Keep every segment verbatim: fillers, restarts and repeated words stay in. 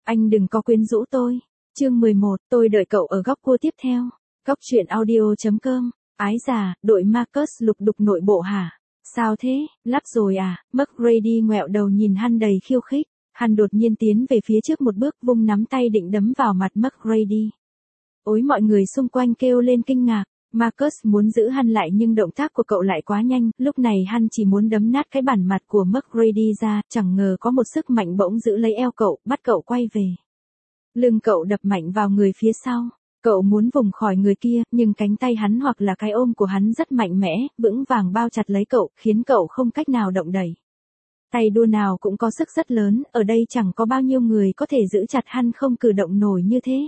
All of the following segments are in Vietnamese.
Anh đừng có quyến rũ tôi. Chương mười một, tôi đợi cậu ở góc cua tiếp theo. Góc truyện audio.com. Ái già, đội Marcus lục đục nội bộ hả? Sao thế, lắp rồi à? McGrady ngoẹo đầu nhìn hắn đầy khiêu khích. Hắn đột nhiên tiến về phía trước một bước, vung nắm tay định đấm vào mặt McGrady. Ối, mọi người xung quanh kêu lên kinh ngạc. Marcus muốn giữ hắn lại nhưng động tác của cậu lại quá nhanh, lúc này hắn chỉ muốn đấm nát cái bản mặt của McGrady ra, chẳng ngờ có một sức mạnh bỗng giữ lấy eo cậu, bắt cậu quay về. Lưng cậu đập mạnh vào người phía sau. Cậu muốn vùng khỏi người kia, nhưng cánh tay hắn hoặc là cái ôm của hắn rất mạnh mẽ, vững vàng bao chặt lấy cậu, khiến cậu không cách nào động đẩy. Tay đua nào cũng có sức rất lớn, ở đây chẳng có bao nhiêu người có thể giữ chặt hắn không cử động nổi như thế.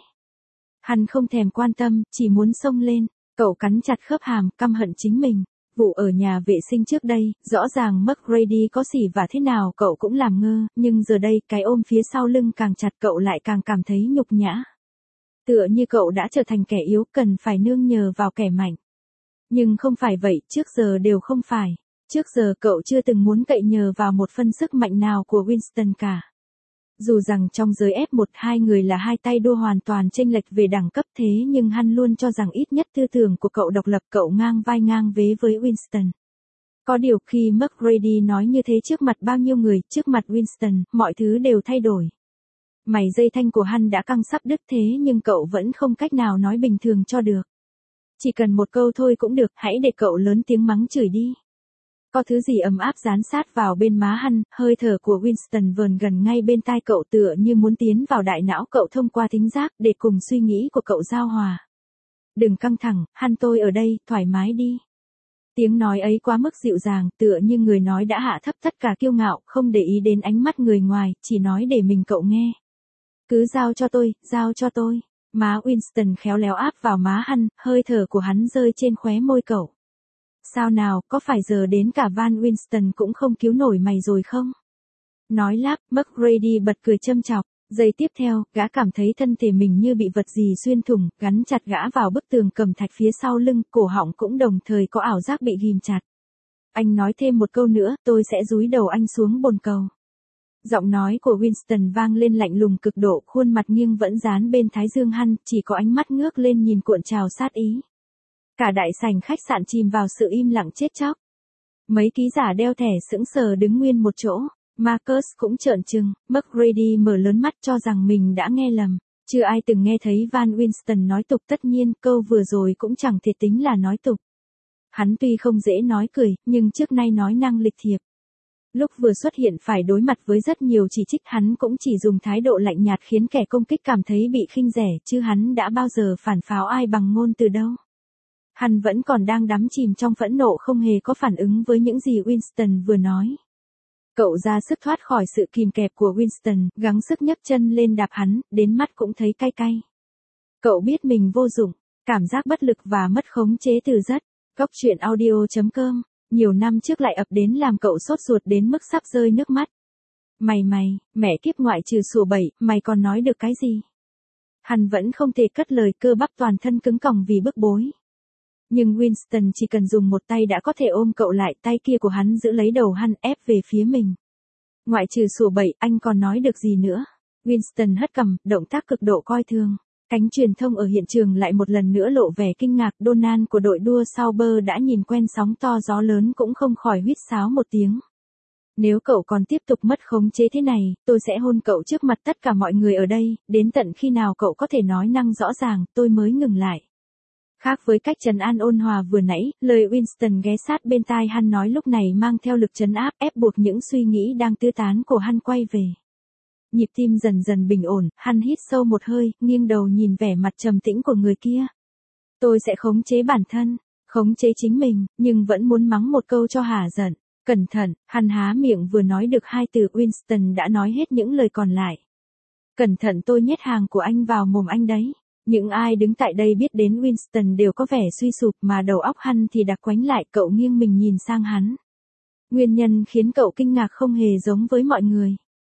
Hắn không thèm quan tâm, chỉ muốn xông lên. Cậu cắn chặt khớp hàm, căm hận chính mình. Vụ ở nhà vệ sinh trước đây, rõ ràng McGrady có xỉ vả thế nào cậu cũng làm ngơ, nhưng giờ đây cái ôm phía sau lưng càng chặt cậu lại càng cảm thấy nhục nhã. Tựa như cậu đã trở thành kẻ yếu, cần phải nương nhờ vào kẻ mạnh. Nhưng không phải vậy, trước giờ đều không phải. Trước giờ cậu chưa từng muốn cậy nhờ vào một phân sức mạnh nào của Winston cả. Dù rằng trong giới ép một hai người là hai tay đua hoàn toàn chênh lệch về đẳng cấp thế nhưng hắn luôn cho rằng ít nhất tư tưởng của cậu độc lập, cậu ngang vai ngang vế với Winston. Có điều khi McGrady nói như thế trước mặt bao nhiêu người, trước mặt Winston, mọi thứ đều thay đổi. Mày dây thanh của hắn đã căng sắp đứt thế nhưng cậu vẫn không cách nào nói bình thường cho được. Chỉ cần một câu thôi cũng được, hãy để cậu lớn tiếng mắng chửi đi. Có thứ gì ấm áp dán sát vào bên má hắn, hơi thở của Winston vờn gần ngay bên tai cậu tựa như muốn tiến vào đại não cậu thông qua thính giác để cùng suy nghĩ của cậu giao hòa. Đừng căng thẳng, hắn tôi ở đây, thoải mái đi. Tiếng nói ấy quá mức dịu dàng, tựa như người nói đã hạ thấp tất cả kiêu ngạo, không để ý đến ánh mắt người ngoài, chỉ nói để mình cậu nghe. Cứ giao cho tôi, giao cho tôi. Má Winston khéo léo áp vào má hắn, hơi thở của hắn rơi trên khóe môi cậu. Sao nào, có phải giờ đến cả Van Winston cũng không cứu nổi mày rồi không? Nói lắp, McGrady bật cười châm chọc. Giây tiếp theo, gã cảm thấy thân thể mình như bị vật gì xuyên thủng, gắn chặt gã vào bức tường cẩm thạch phía sau lưng, cổ họng cũng đồng thời có ảo giác bị ghim chặt. Anh nói thêm một câu nữa, tôi sẽ dúi đầu anh xuống bồn cầu. Giọng nói của Winston vang lên lạnh lùng cực độ, khuôn mặt nghiêng vẫn dán bên thái dương hắn, chỉ có ánh mắt ngước lên nhìn cuộn trào sát ý. Cả đại sảnh khách sạn chìm vào sự im lặng chết chóc. Mấy ký giả đeo thẻ sững sờ đứng nguyên một chỗ. Marcus cũng trợn trừng, McGrady mở lớn mắt cho rằng mình đã nghe lầm. Chưa ai từng nghe thấy Van Winston nói tục, tất nhiên câu vừa rồi cũng chẳng thể tính là nói tục. Hắn tuy không dễ nói cười, nhưng trước nay nói năng lịch thiệp. Lúc vừa xuất hiện phải đối mặt với rất nhiều chỉ trích, hắn cũng chỉ dùng thái độ lạnh nhạt khiến kẻ công kích cảm thấy bị khinh rẻ, chứ hắn đã bao giờ phản pháo ai bằng ngôn từ đâu. Hắn vẫn còn đang đắm chìm trong phẫn nộ, không hề có phản ứng với những gì Winston vừa nói. Cậu ra sức thoát khỏi sự kìm kẹp của Winston, gắng sức nhấc chân lên đạp hắn, đến mắt cũng thấy cay cay. Cậu biết mình vô dụng, cảm giác bất lực và mất khống chế từ rất. Góc truyện audio.com, nhiều năm trước lại ập đến làm cậu sốt ruột đến mức sắp rơi nước mắt. Mày mày, mẹ kiếp ngoại trừ sủa bậy, mày còn nói được cái gì? Hắn vẫn không thể cất lời, cơ bắp toàn thân cứng còng vì bức bối. Nhưng Winston chỉ cần dùng một tay đã có thể ôm cậu lại, tay kia của hắn giữ lấy đầu hắn ép về phía mình. Ngoại trừ sủa bậy, anh còn nói được gì nữa? Winston hất cằm, động tác cực độ coi thường. Cánh truyền thông ở hiện trường lại một lần nữa lộ vẻ kinh ngạc, Donald của đội đua Sauber đã nhìn quen sóng to gió lớn cũng không khỏi huýt sáo một tiếng. Nếu cậu còn tiếp tục mất khống chế thế này, tôi sẽ hôn cậu trước mặt tất cả mọi người ở đây, đến tận khi nào cậu có thể nói năng rõ ràng, tôi mới ngừng lại. Khác với cách trấn an ôn hòa vừa nãy, lời Winston ghé sát bên tai hắn nói lúc này mang theo lực trấn áp, ép buộc những suy nghĩ đang tứ tán của hắn quay về. Nhịp tim dần dần bình ổn, hắn hít sâu một hơi, nghiêng đầu nhìn vẻ mặt trầm tĩnh của người kia. Tôi sẽ khống chế bản thân, khống chế chính mình, nhưng vẫn muốn mắng một câu cho hả giận. Cẩn thận, hắn há miệng vừa nói được hai từ, Winston đã nói hết những lời còn lại. Cẩn thận, tôi nhét hàng của anh vào mồm anh đấy. Những ai đứng tại đây biết đến Winston đều có vẻ suy sụp, mà đầu óc hắn thì đặc quánh lại. Cậu nghiêng mình nhìn sang hắn. Nguyên nhân khiến cậu kinh ngạc không hề giống với mọi người.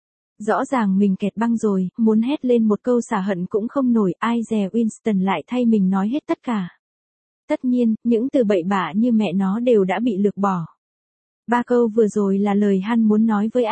Rõ ràng mình kẹt băng rồi, muốn hét lên một câu xả hận cũng không nổi, ai dè Winston lại thay mình nói hết tất cả. Tất nhiên, những từ bậy bạ như mẹ nó đều đã bị lược bỏ. Ba câu vừa rồi là lời hắn muốn nói với anh.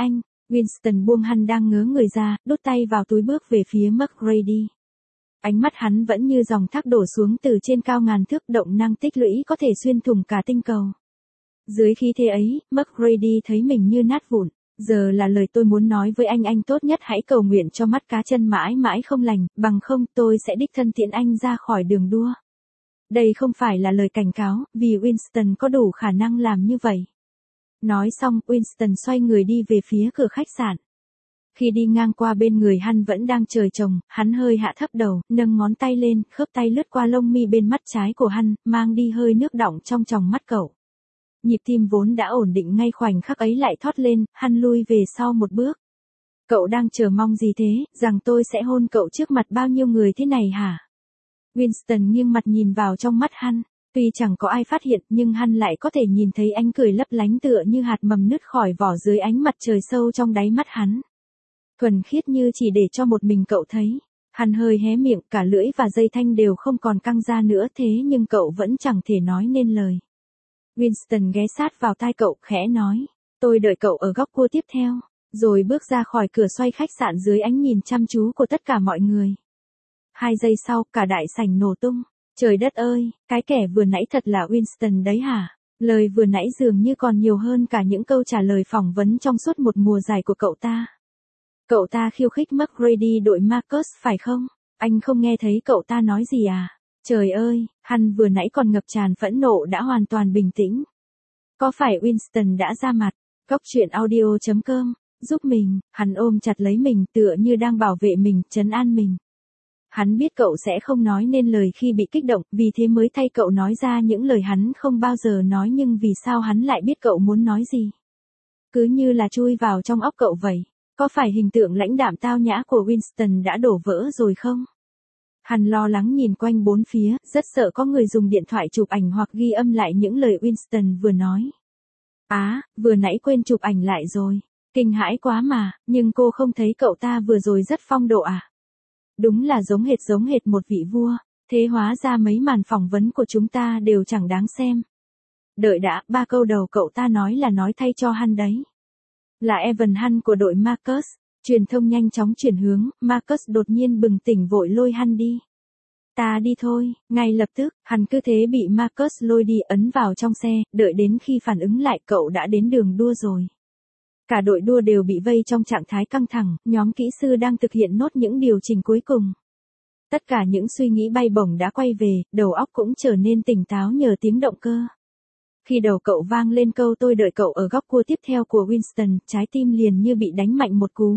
Winston buông Hunt đang ngớ người ra, đút tay vào túi bước về phía McGrady. Ánh mắt hắn vẫn như dòng thác đổ xuống từ trên cao ngàn thước, động năng tích lũy có thể xuyên thủng cả tinh cầu. Dưới khí thế ấy, McGrady thấy mình như nát vụn. Giờ là lời tôi muốn nói với anh anh tốt nhất hãy cầu nguyện cho mắt cá chân mãi mãi không lành, bằng không tôi sẽ đích thân tiễn anh ra khỏi đường đua. Đây không phải là lời cảnh cáo, vì Winston có đủ khả năng làm như vậy. Nói xong, Winston xoay người đi về phía cửa khách sạn. Khi đi ngang qua bên người Hunt vẫn đang trời trồng, hắn hơi hạ thấp đầu, nâng ngón tay lên, khớp tay lướt qua lông mi bên mắt trái của Hunt, mang đi hơi nước đọng trong tròng mắt cậu. Nhịp tim vốn đã ổn định ngay khoảnh khắc ấy lại thoát lên, Hunt lui về sau một bước. Cậu đang chờ mong gì thế, rằng tôi sẽ hôn cậu trước mặt bao nhiêu người thế này hả? Winston nghiêng mặt nhìn vào trong mắt Hunt. Tuy chẳng có ai phát hiện nhưng Hunt lại có thể nhìn thấy ánh cười lấp lánh tựa như hạt mầm nứt khỏi vỏ dưới ánh mặt trời sâu trong đáy mắt hắn. Thuần khiết như chỉ để cho một mình cậu thấy. Hunt hơi hé miệng, cả lưỡi và dây thanh đều không còn căng ra nữa, thế nhưng cậu vẫn chẳng thể nói nên lời. Winston ghé sát vào tai cậu, khẽ nói, tôi đợi cậu ở góc cua tiếp theo, rồi bước ra khỏi cửa xoay khách sạn dưới ánh nhìn chăm chú của tất cả mọi người. Hai giây sau, cả đại sảnh nổ tung. Trời đất ơi, cái kẻ vừa nãy thật là Winston đấy hả? Lời vừa nãy dường như còn nhiều hơn cả những câu trả lời phỏng vấn trong suốt một mùa dài của cậu ta. Cậu ta khiêu khích McGrady đội Marcus phải không? Anh không nghe thấy cậu ta nói gì à? Trời ơi, Hunt vừa nãy còn ngập tràn phẫn nộ đã hoàn toàn bình tĩnh. Có phải Winston đã ra mặt? Góc truyện audio chấm com, giúp mình. Hắn ôm chặt lấy mình tựa như đang bảo vệ mình, trấn an mình. Hắn biết cậu sẽ không nói nên lời khi bị kích động, vì thế mới thay cậu nói ra những lời hắn không bao giờ nói, nhưng vì sao hắn lại biết cậu muốn nói gì? Cứ như là chui vào trong óc cậu vậy. Có phải hình tượng lãnh đạm tao nhã của Winston đã đổ vỡ rồi không? Hắn lo lắng nhìn quanh bốn phía, rất sợ có người dùng điện thoại chụp ảnh hoặc ghi âm lại những lời Winston vừa nói. Á, à, vừa nãy quên chụp ảnh lại rồi. Kinh hãi quá mà, nhưng cô không thấy cậu ta vừa rồi rất phong độ à? Đúng là giống hệt giống hệt một vị vua, thế hóa ra mấy màn phỏng vấn của chúng ta đều chẳng đáng xem. Đợi đã, ba câu đầu cậu ta nói là nói thay cho Hunt đấy. Là Evan Hunt của đội Marcus. Truyền thông nhanh chóng chuyển hướng, Marcus đột nhiên bừng tỉnh vội lôi Hunt đi. Ta đi thôi, ngay lập tức, Hunt cứ thế bị Marcus lôi đi ấn vào trong xe, đợi đến khi phản ứng lại cậu đã đến đường đua rồi. Cả đội đua đều bị vây trong trạng thái căng thẳng, nhóm kỹ sư đang thực hiện nốt những điều chỉnh cuối cùng. Tất cả những suy nghĩ bay bổng đã quay về, đầu óc cũng trở nên tỉnh táo nhờ tiếng động cơ. Khi đầu cậu vang lên câu tôi đợi cậu ở góc cua tiếp theo của Winston, trái tim liền như bị đánh mạnh một cú.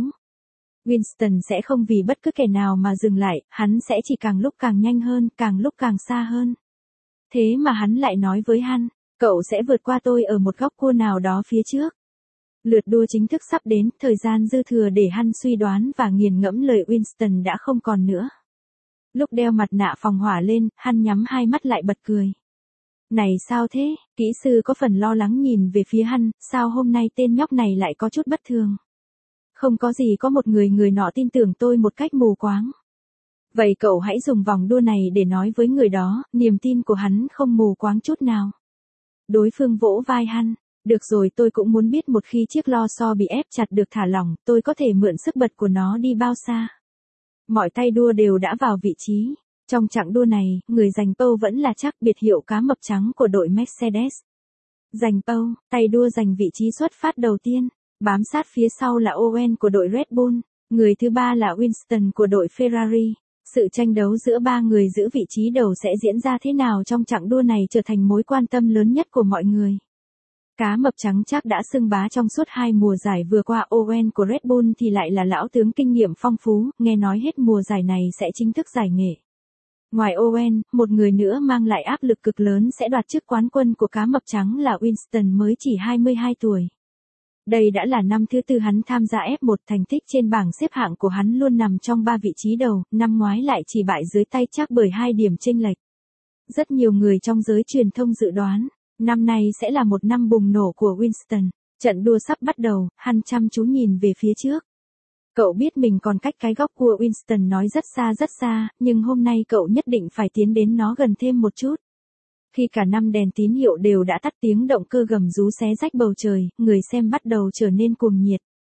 Winston sẽ không vì bất cứ kẻ nào mà dừng lại, hắn sẽ chỉ càng lúc càng nhanh hơn, càng lúc càng xa hơn. Thế mà hắn lại nói với Hunt, cậu sẽ vượt qua tôi ở một góc cua nào đó phía trước. Lượt đua chính thức sắp đến, thời gian dư thừa để Hunt suy đoán và nghiền ngẫm lời Winston đã không còn nữa. Lúc đeo mặt nạ phòng hỏa lên, Hunt nhắm hai mắt lại bật cười. Này sao thế, kỹ sư có phần lo lắng nhìn về phía Hunt, sao hôm nay tên nhóc này lại có chút bất thường. Không có gì, có một người người nọ tin tưởng tôi một cách mù quáng. Vậy cậu hãy dùng vòng đua này để nói với người đó, niềm tin của hắn không mù quáng chút nào. Đối phương vỗ vai Hunt. Được rồi, tôi cũng muốn biết một khi chiếc lo xo bị ép chặt được thả lỏng, tôi có thể mượn sức bật của nó đi bao xa. Mọi tay đua đều đã vào vị trí. Trong chặng đua này, người giành pole vẫn là chắc, biệt hiệu cá mập trắng của đội Mercedes. Giành pole, tay đua giành vị trí xuất phát đầu tiên. Bám sát phía sau là Owen của đội Red Bull. Người thứ ba là Winston của đội Ferrari. Sự tranh đấu giữa ba người giữ vị trí đầu sẽ diễn ra thế nào trong chặng đua này trở thành mối quan tâm lớn nhất của mọi người. Cá mập trắng chắc đã xưng bá trong suốt hai mùa giải vừa qua. Owen của Red Bull thì lại là lão tướng kinh nghiệm phong phú, nghe nói hết mùa giải này sẽ chính thức giải nghệ. Ngoài Owen, một người nữa mang lại áp lực cực lớn sẽ đoạt chức quán quân của cá mập trắng là Winston mới chỉ hai mươi hai tuổi. Đây đã là năm thứ tư hắn tham gia ép một, thành tích trên bảng xếp hạng của hắn luôn nằm trong ba vị trí đầu, năm ngoái lại chỉ bại dưới tay chắc bởi hai điểm chênh lệch. Rất nhiều người trong giới truyền thông dự đoán, năm nay sẽ là một năm bùng nổ của Winston. Trận đua sắp bắt đầu, Hunt chăm chú nhìn về phía trước. Cậu biết mình còn cách cái góc cua Winston nói rất xa rất xa, nhưng hôm nay cậu nhất định phải tiến đến nó gần thêm một chút. Khi cả năm đèn tín hiệu đều đã tắt, tiếng động cơ gầm rú xé rách bầu trời, người xem bắt đầu trở nên cuồng nhiệt.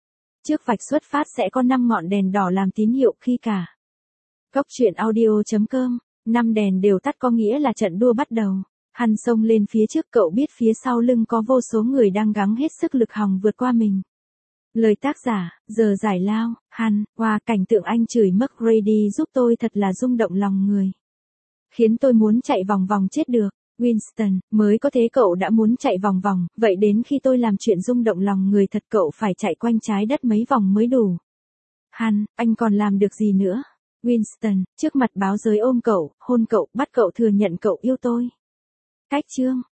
Trước vạch xuất phát sẽ có năm ngọn đèn đỏ làm tín hiệu khi cả. Góc truyện audio.com, năm đèn đều tắt có nghĩa là trận đua bắt đầu. Hắn xông lên phía trước, cậu biết phía sau lưng có vô số người đang gắng hết sức lực hòng vượt qua mình. Lời tác giả, giờ giải lao, Hắn, qua cảnh tượng anh chửi McGrady giúp tôi thật là rung động lòng người. Khiến tôi muốn chạy vòng vòng chết được. Winston, mới có thế cậu đã muốn chạy vòng vòng, vậy đến khi tôi làm chuyện rung động lòng người thật cậu phải chạy quanh trái đất mấy vòng mới đủ. Hắn, anh còn làm được gì nữa? Winston, trước mặt báo giới ôm cậu, hôn cậu, bắt cậu thừa nhận cậu yêu tôi. Cách chương.